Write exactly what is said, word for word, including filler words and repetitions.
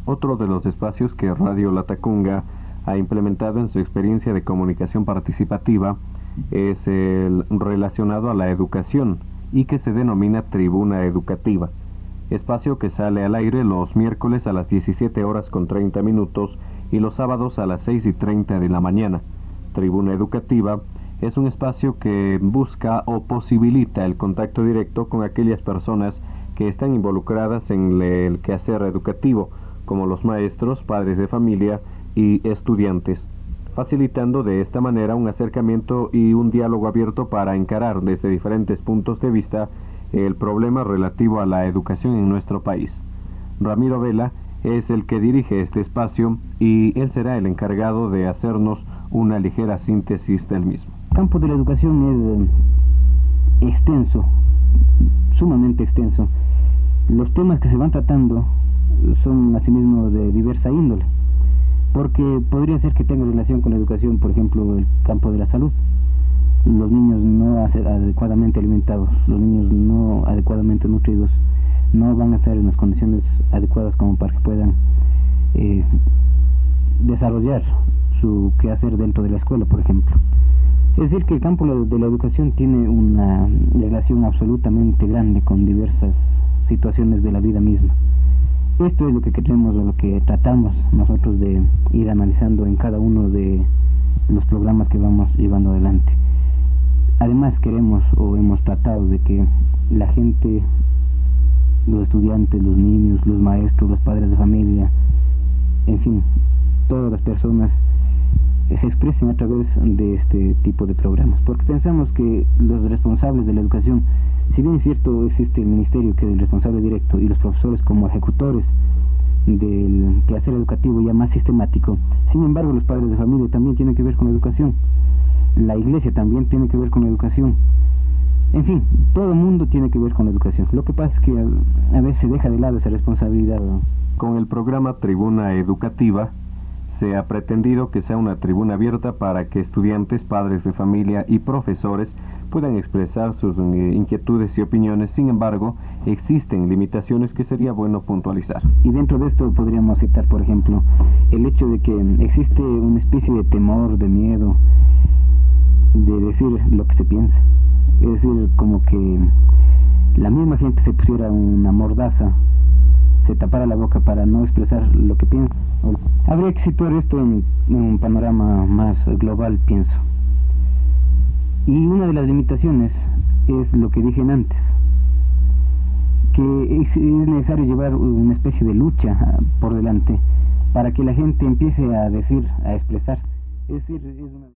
Otro de los espacios que Radio Latacunga ha implementado en su experiencia de comunicación participativa es el relacionado a la educación y que se denomina Tribuna Educativa, espacio que sale al aire los miércoles a las diecisiete horas con treinta minutos y los sábados a las seis y treinta de la mañana. Tribuna Educativa es un espacio que busca o posibilita el contacto directo con aquellas personas que están involucradas en el quehacer educativo, como los maestros, padres de familia y estudiantes, facilitando de esta manera un acercamiento y un diálogo abierto para encarar desde diferentes puntos de vista el problema relativo a la educación en nuestro país. Ramiro Vela es el que dirige este espacio y él será el encargado de hacernos una ligera síntesis del mismo. El campo de la educación es extenso, sumamente extenso. Los temas que se van tratando son asimismo de diversa índole, porque podría ser que tenga relación con la educación, por ejemplo, el campo de la salud. Los niños no adecuadamente alimentados, los niños no adecuadamente nutridos, no van a estar en las condiciones adecuadas como para que puedan eh, desarrollar su quehacer dentro de la escuela, por ejemplo. Es decir, que el campo de la educación tiene una relación absolutamente grande con diversas situaciones de la vida misma. Esto es lo que queremos, o lo que tratamos nosotros de ir analizando en cada uno de los programas que vamos llevando adelante. Además queremos o hemos tratado de que la gente, los estudiantes, los niños, los maestros, los padres de familia, en fin, todas las personas se expresen a través de este tipo de programas, porque pensamos que los responsables de la educación, si bien es cierto existe el ministerio que es el responsable directo y los profesores como ejecutores del quehacer educativo ya más sistemático, sin embargo los padres de familia también tienen que ver con la educación, la iglesia también tiene que ver con la educación, en fin, todo el mundo tiene que ver con la educación. Lo que pasa es que a, a veces se deja de lado esa responsabilidad, ¿no? Con el programa Tribuna Educativa se ha pretendido que sea una tribuna abierta para que estudiantes, padres de familia y profesores puedan expresar sus inquietudes y opiniones. Sin embargo, existen limitaciones que sería bueno puntualizar. Y dentro de esto podríamos citar, por ejemplo, el hecho de que existe una especie de temor, de miedo, de decir lo que se piensa. Es decir, como que la misma gente se pusiera una mordaza, se tapara la boca para no expresar lo que piensa. Habría que situar esto en, en un panorama más global, pienso. Y una de las limitaciones es lo que dije antes, que es, es necesario llevar una especie de lucha por delante para que la gente empiece a decir, a expresar. Es decir, es una...